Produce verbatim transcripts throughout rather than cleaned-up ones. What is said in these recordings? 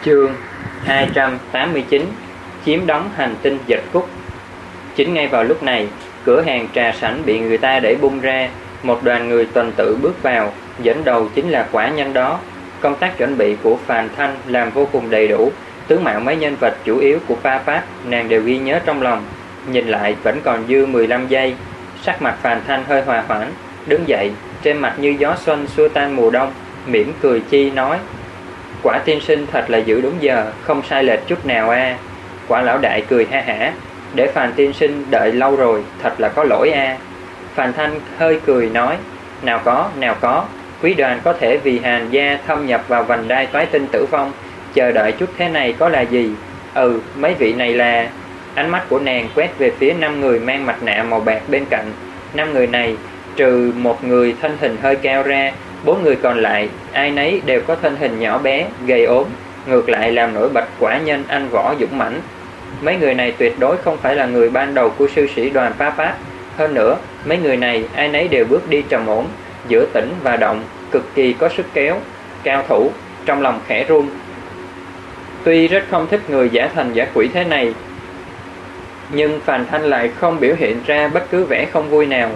Chương hai trăm tám mươi chín. Chiếm đóng hành tinh giật cúc. Chính ngay vào lúc này, cửa hàng trà sảnh bị người ta đẩy bung ra. Một đoàn người tuần tự bước vào, dẫn đầu chính là quả nhân đó. Công tác chuẩn bị của Phàn Thanh làm vô cùng đầy đủ. Tướng mạo mấy nhân vật chủ yếu của Pa Pat nàng đều ghi nhớ trong lòng. Nhìn lại vẫn còn dư mười lăm giây. Sắc mặt Phàn Thanh hơi hòa hoãn, đứng dậy, trên mặt như gió xuân xua tan mùa đông, mỉm cười chi nói: Quả tiên sinh thật là giữ đúng giờ, không sai lệch chút nào a. À. Quả lão đại cười ha hả: Để Phàn tiên sinh đợi lâu rồi, thật là có lỗi a. À. Phàn Thanh hơi cười nói: Nào có, nào có, quý đoàn có thể vì Hàn gia thâm nhập vào vành đai toái tinh tử vong, chờ đợi chút thế này có là gì? Ừ, mấy vị này là... Ánh mắt của nàng quét về phía năm người mang mặt nạ màu bạc bên cạnh. Năm người này, trừ một người thân hình hơi cao ra, bốn người còn lại, ai nấy đều có thân hình nhỏ bé, gầy ốm, ngược lại làm nổi bật quả nhân anh võ dũng mãnh. Mấy người này tuyệt đối không phải là người ban đầu của sư sĩ đoàn Pa Pat. Hơn nữa, mấy người này ai nấy đều bước đi trầm ổn, giữa tĩnh và động, cực kỳ có sức kéo. Cao thủ, trong lòng khẽ run. Tuy rất không thích người giả thành giả quỷ thế này, nhưng Phàn Thanh lại không biểu hiện ra bất cứ vẻ không vui nào.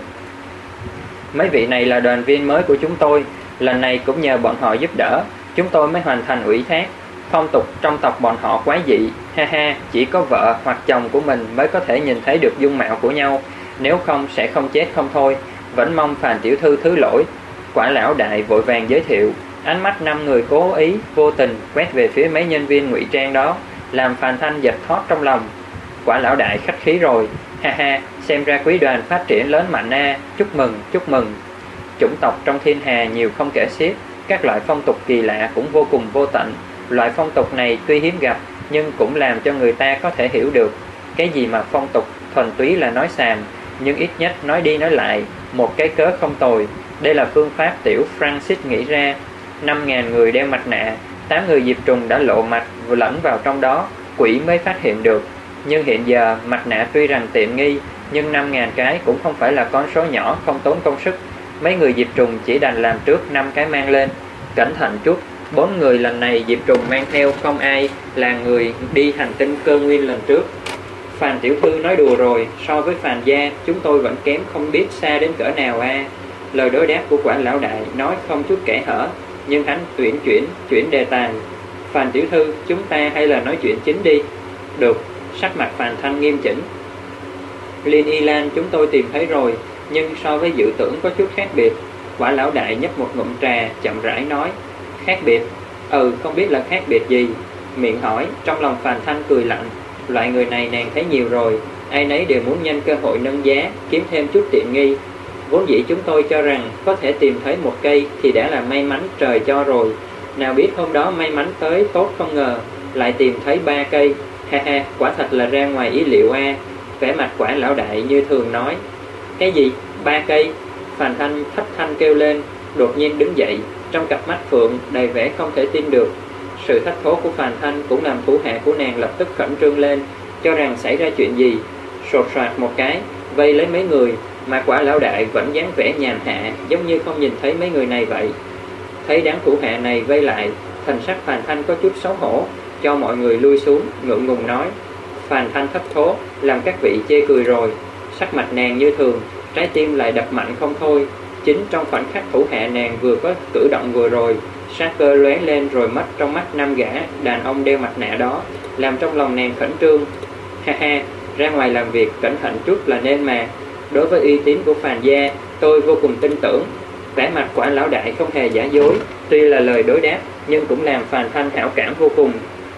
Mấy vị này là đoàn viên mới của chúng tôi, lần này cũng nhờ bọn họ giúp đỡ, chúng tôi mới hoàn thành ủy thác. Phong tục trong tộc bọn họ quái dị, ha ha, chỉ có vợ hoặc chồng của mình mới có thể nhìn thấy được dung mạo của nhau, nếu không sẽ không chết không thôi. Vẫn mong Phàn tiểu thư thứ lỗi. Quả lão đại vội vàng giới thiệu, ánh mắt năm người cố ý, vô tình quét về phía mấy nhân viên ngụy trang đó, làm Phàn Thanh giật thót trong lòng. Quả lão đại khách khí rồi, ha ha, xem ra quý đoàn phát triển lớn mạnh a, à. Chúc mừng, chúc mừng. Chủng tộc trong thiên hà nhiều không kể xiết, các loại phong tục kỳ lạ cũng vô cùng vô tận. Loại phong tục này tuy hiếm gặp, nhưng cũng làm cho người ta có thể hiểu được. Cái gì mà phong tục thuần túy là nói xàm, nhưng ít nhất nói đi nói lại, một cái cớ không tồi. Đây là phương pháp tiểu Francis nghĩ ra. Năm ngàn người đeo mặt nạ, tám người diệp trùng đã lộ mặt lẫn vào trong đó, quỷ mới phát hiện được. Nhưng hiện giờ mặt nạ tuy rằng tiện nghi, nhưng năm ngàn cái cũng không phải là con số nhỏ không tốn công sức. Mấy người diệp trùng chỉ đành làm trước năm cái mang lên. Cẩn thận chút, bốn người lần này diệp trùng mang theo không ai là người đi hành tinh cơ nguyên lần trước. Phàn tiểu thư nói đùa rồi, so với Phàn gia chúng tôi vẫn kém không biết xa đến cỡ nào a. À. Lời đối đáp của quả lão đại nói không chút kẽ hở, nhưng hắn tuyển chuyển chuyển đề tài. Phàn tiểu thư, chúng ta hay là nói chuyện chính đi. Được. Sắc mặt Phàn Thanh nghiêm chỉnh. Liên Y Lan chúng tôi tìm thấy rồi, nhưng so với dự tưởng có chút khác biệt. Quả lão đại nhấp một ngụm trà, chậm rãi nói. Khác biệt? Ừ, không biết là khác biệt gì. Miệng hỏi, trong lòng Phàn Thanh cười lạnh. Loại người này nàng thấy nhiều rồi, ai nấy đều muốn nhanh cơ hội nâng giá, kiếm thêm chút tiện nghi. Vốn dĩ chúng tôi cho rằng có thể tìm thấy một cây thì đã là may mắn trời cho rồi. Nào biết hôm đó may mắn tới tốt không ngờ, lại tìm thấy ba cây. Ha ha, quả thật là ra ngoài ý liệu a. À. Vẻ mặt quả lão đại như thường nói. Cái gì? Ba cây? Phàn Thanh thất thanh kêu lên, đột nhiên đứng dậy, trong cặp mắt phượng đầy vẻ không thể tin được. Sự thất thố của Phàn Thanh cũng làm thủ hạ của nàng lập tức khẩn trương lên, cho rằng xảy ra chuyện gì. Sột soạt một cái, vây lấy mấy người, mà quả lão đại vẫn dáng vẻ nhàn hạ, giống như không nhìn thấy mấy người này vậy. Thấy đám thủ hạ này vây lại, thần sắc Phàn Thanh có chút xấu hổ, cho mọi người lui xuống, ngượng ngùng nói. Phàn Thanh thất thố, làm các vị chê cười rồi. Sắc mặt nàng như thường, trái tim lại đập mạnh không thôi. Chính trong khoảnh khắc thủ hạ nàng vừa có cử động vừa rồi, sát cơ lóe lên rồi mất trong mắt năm gã đàn ông đeo mặt nạ đó, làm trong lòng nàng khẩn trương. Ha ha, ra ngoài làm việc cẩn thận chút là nên mà. Đối với uy tín của Phàn gia, tôi vô cùng tin tưởng. Vẻ mặt quả lão đại không hề giả dối, tuy là lời đối đáp nhưng cũng làm Phàn Thanh hảo cảm vô cùng.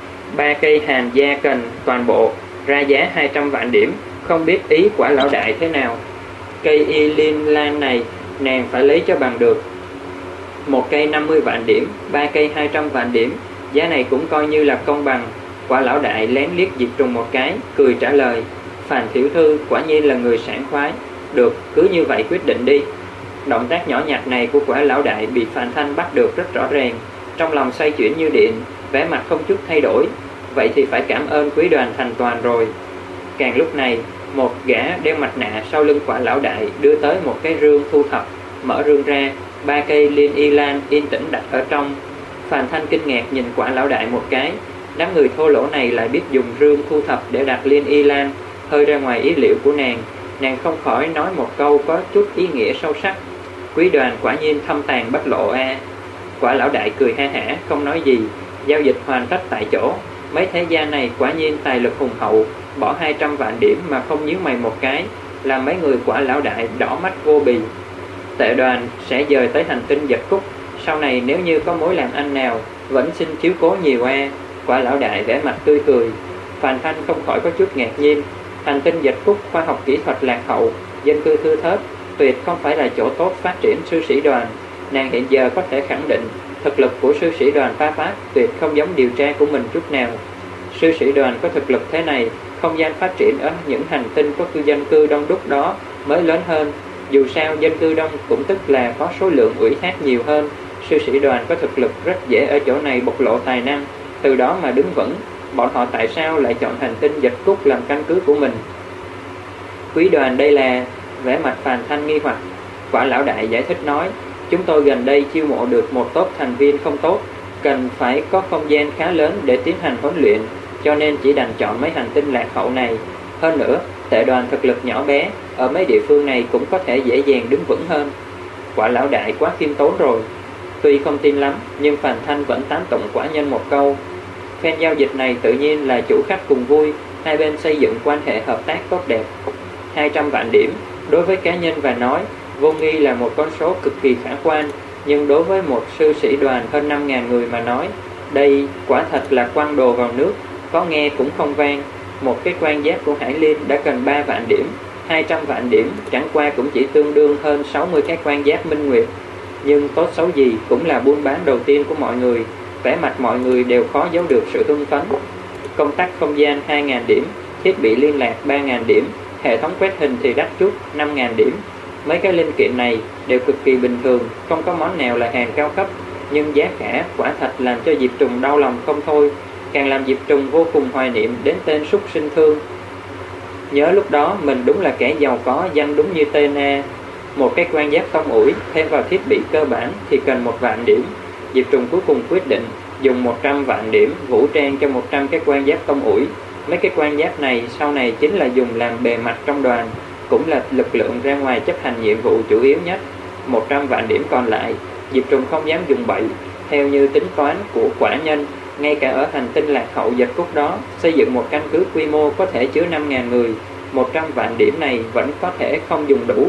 Ba cây Hàn gia cần toàn bộ ra giá hai trăm vạn điểm, không biết ý quả lão đại thế nào. Cây y liên lan này nàng phải lấy cho bằng được. Một cây năm mươi vạn điểm, ba cây hai trăm vạn điểm, giá này cũng coi như là công bằng. Quả lão đại lén liếc diệp trùng một cái, cười trả lời. Phàn tiểu thư quả nhiên là người sảng khoái. Được, cứ như vậy quyết định đi. Động tác nhỏ nhặt này của quả lão đại bị Phàn Thanh bắt được rất rõ ràng, trong lòng xoay chuyển như điện, vẻ mặt không chút thay đổi. Vậy thì phải cảm ơn quý đoàn thành toàn rồi. Càng lúc này, một gã đeo mặt nạ sau lưng quả lão đại đưa tới một cái rương thu thập. Mở rương ra, ba cây liên y lan yên tĩnh đặt ở trong. Phàn Thanh kinh ngạc nhìn quả lão đại một cái, Đám người thô lỗ này lại biết dùng rương thu thập để đặt liên y lan, hơi ra ngoài ý liệu của nàng. Nàng không khỏi nói một câu có chút ý nghĩa sâu sắc: Quý Đoàn quả nhiên thâm tàn bách lộ a. À. Quả lão đại cười ha hả, không nói gì. Giao dịch hoàn tất tại chỗ. Mấy thế gia này quả nhiên tài lực hùng hậu, bỏ hai trăm vạn điểm mà không nhíu mày một cái, làm mấy người quả lão đại đỏ mắt vô bì. Tệ Đoàn sẽ dời tới hành tinh Dật Cúc, sau này nếu như có mối làm ăn nào, vẫn xin chiếu cố nhiều a. À. Quả lão đại vẻ mặt tươi cười. Phàn Thanh không khỏi có chút ngạc nhiên. Hành tinh Dật Cúc khoa học kỹ thuật lạc hậu, dân cư thưa thớt, tuyệt không phải là chỗ tốt phát triển sư sĩ đoàn. Nàng hiện giờ có thể khẳng định thực lực của sư sĩ đoàn Pha Pháp tuyệt không giống điều tra của mình chút nào. Sư sĩ đoàn có thực lực thế này, không gian phát triển ở những hành tinh có cư dân cư đông đúc đó mới lớn hơn. Dù sao dân cư đông cũng tức là có số lượng ủy thác nhiều hơn. Sư sĩ đoàn có thực lực rất dễ ở chỗ này bộc lộ tài năng, từ đó mà đứng vững. Bọn họ tại sao lại chọn hành tinh Dật Cúc làm căn cứ của mình? Quý Đoàn đây là... Vẻ mặt Phàn Thanh nghi hoặc. Quả lão đại giải thích nói: Chúng tôi gần đây chiêu mộ được một tốp thành viên không tốt, cần phải có không gian khá lớn để tiến hành huấn luyện, cho nên chỉ đành chọn mấy hành tinh lạc hậu này. Hơn nữa, Tệ Đoàn thực lực nhỏ bé, ở mấy địa phương này cũng có thể dễ dàng đứng vững hơn. Quả lão đại quá khiêm tốn rồi. Tuy không tin lắm, nhưng Phàn Thanh vẫn tán tụng quả nhân một câu. Phen giao dịch này tự nhiên là chủ khách cùng vui, hai bên xây dựng quan hệ hợp tác tốt đẹp. Hai trăm vạn điểm, đối với cá nhân và nói, vô nghi là một con số cực kỳ khả quan, nhưng đối với một sư sĩ đoàn hơn năm nghìn người mà nói, đây quả thật là quăng đồ vào nước, có nghe cũng không vang. Một cái quan giáp của Hải Liên đã cần ba vạn điểm, hai trăm vạn điểm chẳng qua cũng chỉ tương đương hơn sáu mươi cái quan giáp Minh Nguyệt. Nhưng tốt xấu gì cũng là buôn bán đầu tiên của mọi người, vẻ mặt mọi người đều khó giấu được sự hưng phấn. Công tắc không gian hai nghìn điểm, thiết bị liên lạc ba nghìn điểm, hệ thống quét hình thì đắt chút năm nghìn điểm. Mấy cái linh kiện này đều cực kỳ bình thường, không có món nào là hàng cao cấp, nhưng giá cả quả thật làm cho Diệp Trùng đau lòng không thôi, càng làm Diệp Trùng vô cùng hoài niệm đến tên súc sinh Thương. Nhớ lúc đó mình đúng là kẻ giàu có danh đúng như tên a. Một cái quan giáp tông ủi thêm vào thiết bị cơ bản thì cần một vạn điểm. Diệp Trùng cuối cùng quyết định dùng một trăm vạn điểm vũ trang cho một trăm cái quan giáp tông ủi. Mấy cái quan giáp này sau này chính là dùng làm bề mặt trong đoàn, cũng là lực lượng ra ngoài chấp hành nhiệm vụ chủ yếu nhất. Một trăm vạn điểm còn lại, Diệp Trùng không dám dùng bậy. Theo như tính toán của quả nhân, ngay cả ở hành tinh lạc hậu Dật Cúc đó, xây dựng một căn cứ quy mô có thể chứa năm nghìn người, một trăm vạn điểm này vẫn có thể không dùng đủ.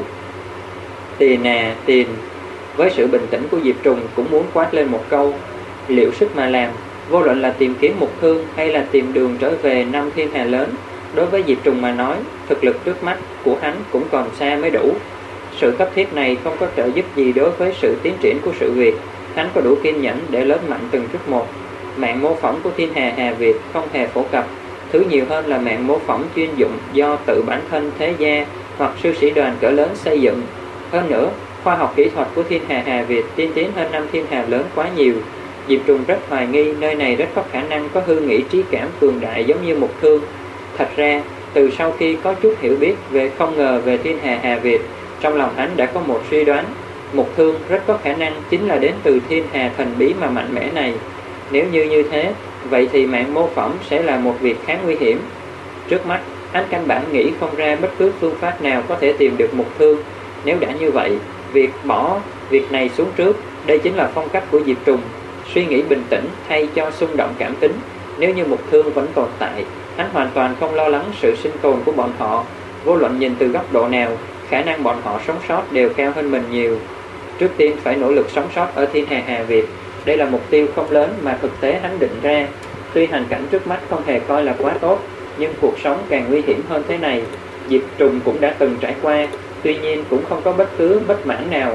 Tiền à, tiền. Với sự bình tĩnh của Diệp Trùng cũng muốn quát lên một câu: liệu sức mà làm, vô luận là tìm kiếm mục thương hay là tìm đường trở về năm thiên hà lớn, đối với Diệp Trùng mà nói, thực lực trước mắt của hắn cũng còn xa mới đủ. Sự cấp thiết này không có trợ giúp gì đối với sự tiến triển của sự việc. Hắn có đủ kiên nhẫn để lớn mạnh từng chút một. Mạng mô phỏng của thiên hà Hà Việt không hề phổ cập, thứ nhiều hơn là mạng mô phỏng chuyên dụng do tự bản thân thế gia hoặc sư sĩ đoàn cỡ lớn xây dựng. Hơn nữa, khoa học kỹ thuật của thiên hà Hà Việt tiên tiến hơn năm thiên hà lớn quá nhiều. Diệp Trùng rất hoài nghi nơi này rất có khả năng có hư nghĩ trí cảm cường đại giống như Mục Thương. Thật ra, từ sau khi có chút hiểu biết về không ngờ về thiên hà Hà Việt, trong lòng hắn đã có một suy đoán: Mục Thương rất có khả năng chính là đến từ thiên hà thần bí mà mạnh mẽ này. Nếu như như thế, vậy thì mạng mô phỏng sẽ là một việc khá nguy hiểm. Trước mắt, hắn căn bản nghĩ không ra bất cứ phương pháp nào có thể tìm được Mục Thương. Nếu đã như vậy, việc bỏ việc này xuống trước, đây chính là phong cách của Diệp Trùng. Suy nghĩ bình tĩnh thay cho xung động cảm tính. Nếu như Mục Thương vẫn tồn tại, hắn hoàn toàn không lo lắng sự sinh tồn của bọn họ. Vô luận nhìn từ góc độ nào, khả năng bọn họ sống sót đều cao hơn mình nhiều. Trước tiên phải nỗ lực sống sót ở thiên hà Hà Việt. Đây là mục tiêu không lớn mà thực tế hắn định ra. Tuy hành cảnh trước mắt không hề coi là quá tốt, nhưng cuộc sống càng nguy hiểm hơn thế này, Diệp Trùng cũng đã từng trải qua. Tuy nhiên cũng không có bất cứ bất mãn nào.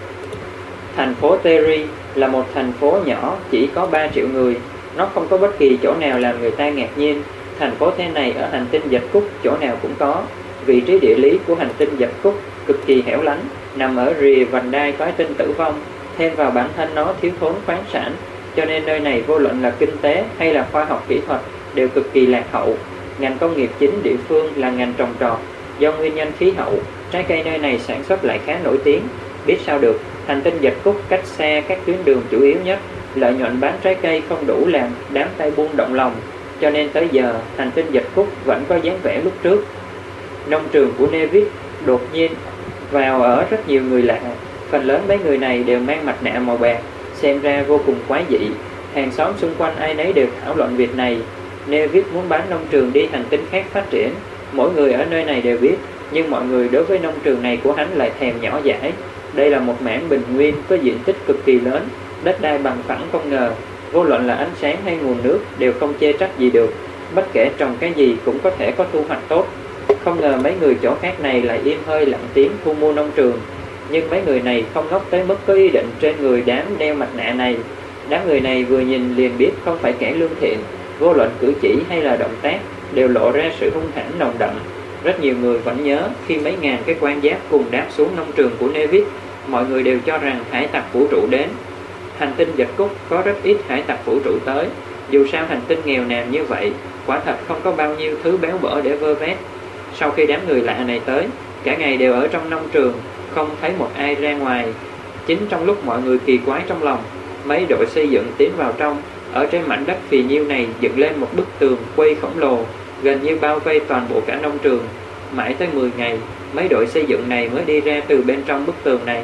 Thành phố Terry là một thành phố nhỏ chỉ có ba triệu người. Nó không có bất kỳ chỗ nào làm người ta ngạc nhiên. Thành phố thế này ở hành tinh Dật Cúc chỗ nào cũng có. Vị trí địa lý của hành tinh Dật Cúc cực kỳ hẻo lánh, nằm ở rìa vành đai toái tinh tử vong. Thêm vào bản thân nó thiếu thốn khoáng sản, cho nên nơi này vô luận là kinh tế hay là khoa học kỹ thuật đều cực kỳ lạc hậu. Ngành công nghiệp chính địa phương là ngành trồng trọt. Do nguyên nhân khí hậu, trái cây nơi này sản xuất lại khá nổi tiếng. Biết sao được, hành tinh Dật Cúc cách xa các tuyến đường chủ yếu nhất, Lợi nhuận bán trái cây không đủ làm đám tay buôn động lòng, cho nên tới giờ hành tinh Dịch Cúc vẫn có dáng vẻ lúc trước. Nông trường của Nevis đột nhiên vào ở rất nhiều người lạ. Phần lớn mấy người này đều mang mặt nạ màu bạc, xem ra vô cùng quái dị. Hàng xóm xung quanh ai nấy đều thảo luận việc này. Nevis muốn bán nông trường đi hành tinh khác phát triển. Mỗi người ở nơi này đều biết, nhưng mọi người đối với nông trường này của hắn lại thèm nhỏ dãi. Đây là một mảng bình nguyên có diện tích cực kỳ lớn, đất đai bằng phẳng không ngờ, vô luận là ánh sáng hay nguồn nước đều không chê trách gì được. Bất kể trồng cái gì cũng có thể có thu hoạch tốt. Không ngờ mấy người chỗ khác này lại im hơi lặng tiếng thu mua nông trường. Nhưng mấy người này không ngốc tới mức có ý định trên người đám đeo mặt nạ này. Đám người này vừa nhìn liền biết không phải kẻ lương thiện, vô luận cử chỉ hay là động tác đều lộ ra sự hung hãn nồng đậm. Rất nhiều người vẫn nhớ khi mấy ngàn cái quan giáp cùng đáp xuống nông trường của Nevis, mọi người đều cho rằng hải tặc vũ trụ đến. Hành tinh Dịch Cúc có rất ít hải tặc vũ trụ tới. Dù sao hành tinh nghèo nàn như vậy, quả thật không có bao nhiêu thứ béo bở để vơ vét. Sau khi đám người lạ này tới, cả ngày đều ở trong nông trường, không thấy một ai ra ngoài. Chính trong lúc mọi người kỳ quái trong lòng, mấy đội xây dựng tiến vào trong. Ở trên mảnh đất phì nhiêu này dựng lên một bức tường quay khổng lồ, gần như bao vây toàn bộ cả nông trường. Mãi tới mười ngày, mấy đội xây dựng này mới đi ra từ bên trong bức tường này.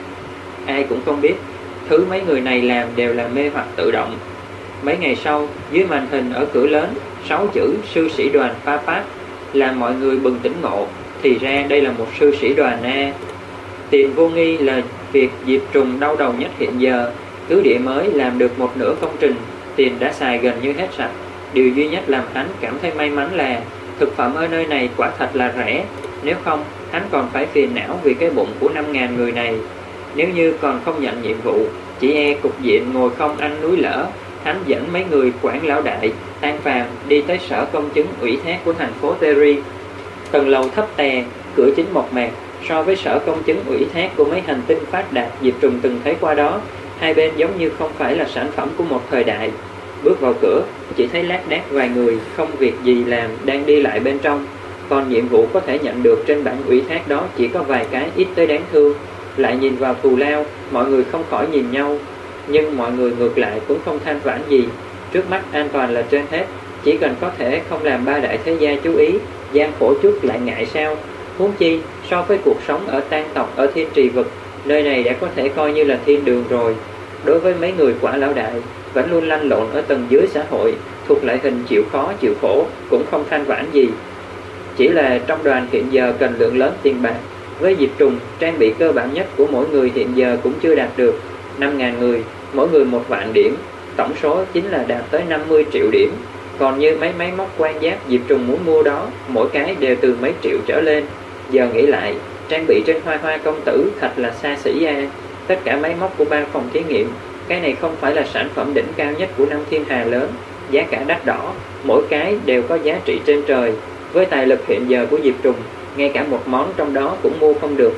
Ai cũng không biết, thứ mấy người này làm đều là mê hoặc tự động. Mấy ngày sau, dưới màn hình ở cửa lớn, sáu chữ sư sĩ đoàn Papat làm mọi người bừng tỉnh ngộ. Thì ra đây là một sư sĩ đoàn A. Tiền vô nghi là việc Diệp Trùng đau đầu nhất hiện giờ. Cứ địa mới làm được một nửa công trình, tiền đã xài gần như hết sạch. Điều duy nhất làm hắn cảm thấy may mắn là thực phẩm ở nơi này quả thật là rẻ. Nếu không, hắn còn phải phiền não vì cái bụng của năm ngàn người này. Nếu như còn không nhận nhiệm vụ, chỉ e cục diện ngồi không ăn núi lở. Hắn dẫn mấy người quản lão đại, An Phàm đi tới sở công chứng ủy thác của thành phố Terry. Tầng lầu thấp tè, cửa chính mộc mạc. So với sở công chứng ủy thác của mấy hành tinh phát đạt Diệp Trùng từng thấy qua đó, hai bên giống như không phải là sản phẩm của một thời đại. Bước vào cửa, chỉ thấy lác đác vài người không việc gì làm đang đi lại bên trong. Còn nhiệm vụ có thể nhận được trên bản ủy thác đó chỉ có vài cái ít tới đáng thương. Lại nhìn vào thù lao, mọi người không khỏi nhìn nhau. Nhưng mọi người ngược lại cũng không than vãn gì. Trước mắt an toàn là trên hết. Chỉ cần có thể không làm ba đại thế gia chú ý, gian khổ chút lại ngại sao. Huống chi, so với cuộc sống ở tan tộc ở thiên trì vực, nơi này đã có thể coi như là thiên đường rồi. Đối với mấy người quả lão đại, vẫn luôn lăn lộn ở tầng dưới xã hội, thuộc lại hình chịu khó chịu khổ, cũng không than vãn gì. Chỉ là trong đoàn hiện giờ cần lượng lớn tiền bạc. Với Diệp Trùng, trang bị cơ bản nhất của mỗi người hiện giờ cũng chưa đạt được. Năm ngàn người, mỗi người một vạn điểm, tổng số chính là đạt tới năm mươi triệu điểm. Còn như mấy máy móc quan giáp Diệp Trùng muốn mua đó, mỗi cái đều từ mấy triệu trở lên. Giờ nghĩ lại, trang bị trên Hoa Hoa công tử thật là xa xỉ a. Tất cả máy móc của ba phòng thí nghiệm, cái này không phải là sản phẩm đỉnh cao nhất của năm thiên hà lớn, giá cả đắt đỏ, mỗi cái đều có giá trị trên trời. Với tài lực hiện giờ của Diệp Trùng, ngay cả một món trong đó cũng mua không được.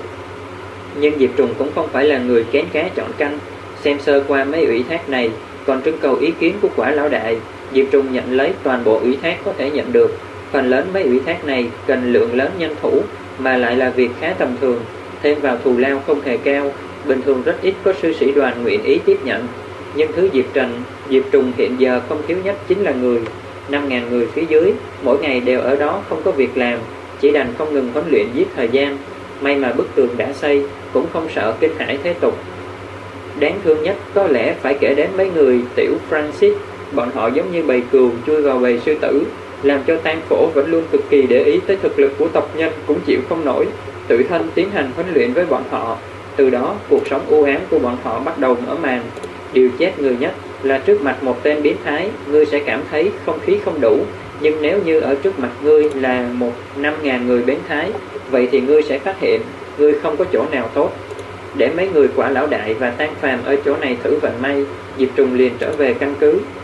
Nhưng Diệp Trùng cũng không phải là người kén cá chọn canh. Xem sơ qua mấy ủy thác này, còn trưng cầu ý kiến của quả lão đại, Diệp Trùng nhận lấy toàn bộ ủy thác có thể nhận được. Phần lớn mấy ủy thác này cần lượng lớn nhân thủ, mà lại là việc khá tầm thường, thêm vào thù lao không hề cao, bình thường rất ít có sư sĩ đoàn nguyện ý tiếp nhận. Nhưng thứ Diệp Trần, Diệp Trùng hiện giờ không thiếu nhất chính là người. Năm ngàn người phía dưới, mỗi ngày đều ở đó không có việc làm, chỉ đành không ngừng huấn luyện giết thời gian. May mà bức tường đã xây, cũng không sợ kinh hãi thế tục. Đáng thương nhất có lẽ phải kể đến mấy người tiểu Francis. Bọn họ giống như bầy cừu chui vào bầy sư tử, làm cho Tan Phổ vẫn luôn cực kỳ để ý tới thực lực của tộc nhân cũng chịu không nổi, tự thân tiến hành huấn luyện với bọn họ. Từ đó, cuộc sống u ám của bọn họ bắt đầu mở màn. Điều chết người nhất là trước mặt một tên biến thái, ngươi sẽ cảm thấy không khí không đủ. Nhưng nếu như ở trước mặt ngươi là một năm ngàn người biến thái, vậy thì ngươi sẽ phát hiện ngươi không có chỗ nào tốt. Để mấy người quả lão đại và Tan Phàm ở chỗ này thử vận may, Diệp Trùng liền trở về căn cứ.